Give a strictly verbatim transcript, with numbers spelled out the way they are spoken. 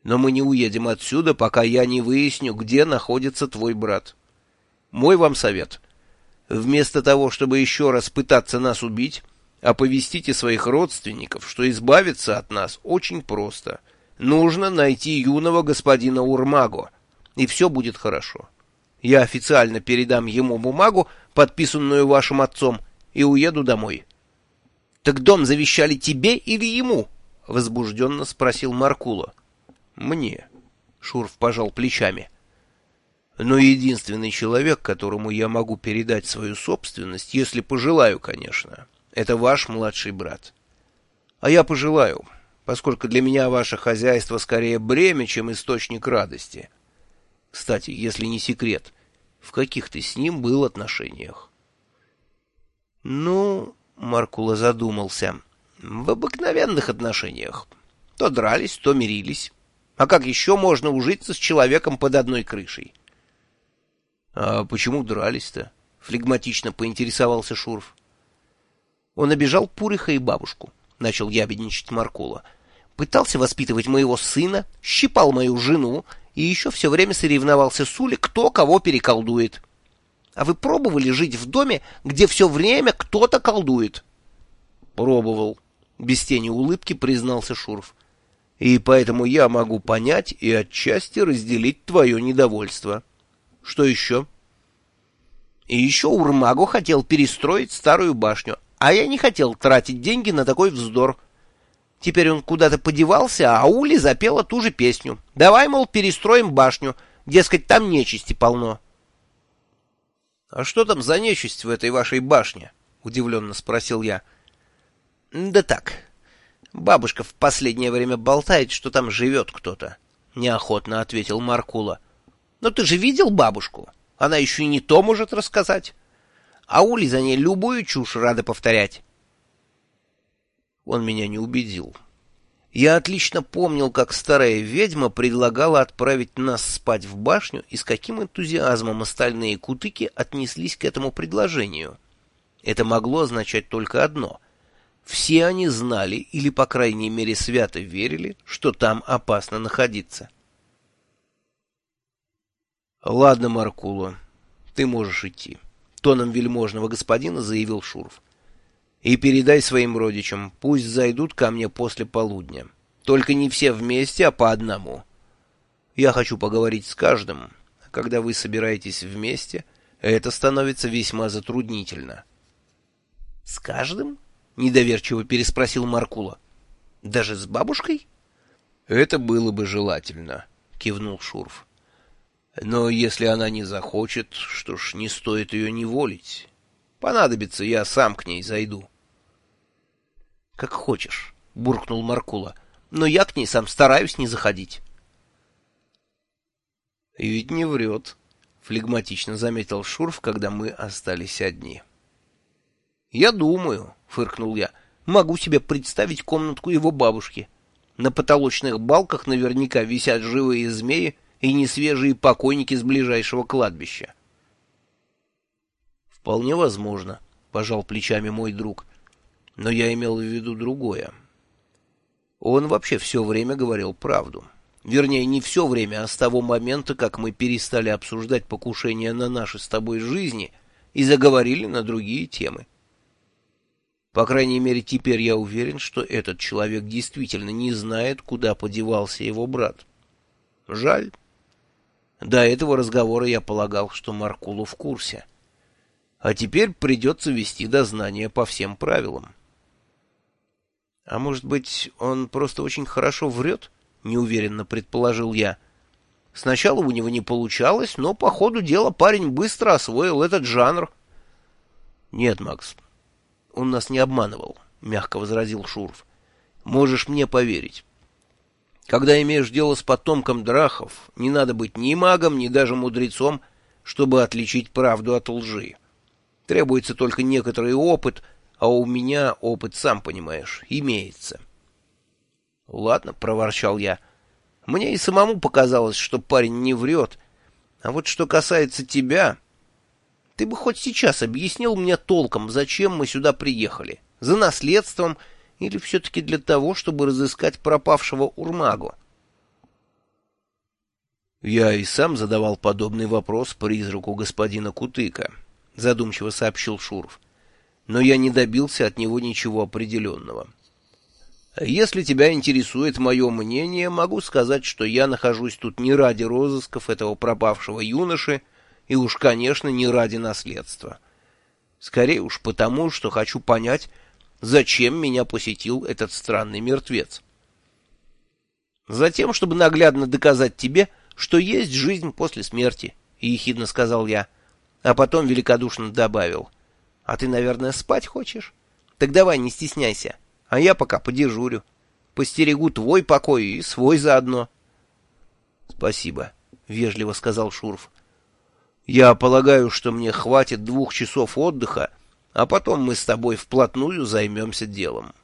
Но мы не уедем отсюда, пока я не выясню, где находится твой брат. Мой вам совет. Вместо того, чтобы еще раз пытаться нас убить, оповестите своих родственников, что избавиться от нас очень просто. Нужно найти юного господина Урмаго, и все будет хорошо. Я официально передам ему бумагу, подписанную вашим отцом, и уеду домой. — Так дом завещали тебе или ему? — возбужденно спросил Маркула. — Мне. Шурф пожал плечами. — Но единственный человек, которому я могу передать свою собственность, если пожелаю, конечно, это ваш младший брат. А я пожелаю, поскольку для меня ваше хозяйство скорее бремя, чем источник радости. Кстати, если не секрет, в каких ты с ним был отношениях? — Ну... — Маркула задумался. — В обыкновенных отношениях. То дрались, то мирились. А как еще можно ужиться с человеком под одной крышей? — А почему дрались-то? — флегматично поинтересовался Шурф. — Он обижал Пуриха и бабушку, — начал ябедничать Маркула. — Пытался воспитывать моего сына, щипал мою жену и еще все время соревновался с Улей, кто кого переколдует. А вы пробовали жить в доме, где все время кто-то колдует? — Пробовал, — без тени улыбки признался Шурф. — И поэтому я могу понять и отчасти разделить твое недовольство. Что еще? — И еще Урмаго хотел перестроить старую башню, а я не хотел тратить деньги на такой вздор. Теперь он куда-то подевался, а Ули запела ту же песню. Давай, мол, перестроим башню, дескать, там нечисти полно. — А что там за нечисть в этой вашей башне? — удивленно спросил я. — Да так. Бабушка в последнее время болтает, что там живет кто-то, — неохотно ответил Маркула. — Но ты же видел бабушку? Она еще и не то может рассказать. А Ули за ней любую чушь рада повторять. Он меня не убедил. Я отлично помнил, как старая ведьма предлагала отправить нас спать в башню, и с каким энтузиазмом остальные кутыки отнеслись к этому предложению. Это могло означать только одно. Все они знали, или, по крайней мере, свято верили, что там опасно находиться. — Ладно, Маркула, ты можешь идти, — тоном вельможного господина заявил Шурф. И передай своим родичам, пусть зайдут ко мне после полудня. Только не все вместе, а по одному. Я хочу поговорить с каждым. Когда вы собираетесь вместе, это становится весьма затруднительно. — С каждым? — недоверчиво переспросил Маркула. — Даже с бабушкой? — Это было бы желательно, — кивнул Шурф. — Но если она не захочет, что ж, не стоит ее неволить. Понадобится, я сам к ней зайду. — Как хочешь, — буркнул Маркула, — но я к ней сам стараюсь не заходить. — И ведь не врет, — флегматично заметил Шурф, когда мы остались одни. — Я думаю, — фыркнул я, — могу себе представить комнатку его бабушки. На потолочных балках наверняка висят живые змеи и несвежие покойники с ближайшего кладбища. — Вполне возможно, — пожал плечами мой друг. Но я имел в виду другое. Он вообще все время говорил правду. Вернее, не все время, а с того момента, как мы перестали обсуждать покушения на наши с тобой жизни и заговорили на другие темы. По крайней мере, теперь я уверен, что этот человек действительно не знает, куда подевался его брат. Жаль. До этого разговора я полагал, что Маркулу в курсе. А теперь придется вести дознание по всем правилам. — А может быть, он просто очень хорошо врет? — неуверенно предположил я. Сначала у него не получалось, но по ходу дела парень быстро освоил этот жанр. — Нет, Макс, он нас не обманывал, — мягко возразил Шурф. — Можешь мне поверить. Когда имеешь дело с потомком драхов, не надо быть ни магом, ни даже мудрецом, чтобы отличить правду от лжи. Требуется только некоторый опыт, а у меня опыт, сам понимаешь, имеется. — Ладно, — проворчал я. Мне и самому показалось, что парень не врет. А вот что касается тебя... Ты бы хоть сейчас объяснил мне толком, зачем мы сюда приехали. За наследством или все-таки для того, чтобы разыскать пропавшего Урмагу? Я и сам задавал подобный вопрос призраку господина Кутыка, задумчиво сообщил Шуров. Но я не добился от него ничего определенного. Если тебя интересует мое мнение, могу сказать, что я нахожусь тут не ради розысков этого пропавшего юноши и уж, конечно, не ради наследства. Скорее уж потому, что хочу понять, зачем меня посетил этот странный мертвец. Затем, чтобы наглядно доказать тебе, что есть жизнь после смерти, — ехидно сказал я, а потом великодушно добавил. — А ты, наверное, спать хочешь? Так давай, не стесняйся, а я пока подежурю. Постерегу твой покой и свой заодно. — Спасибо, — вежливо сказал Шуров. — Я полагаю, что мне хватит двух часов отдыха, а потом мы с тобой вплотную займемся делом.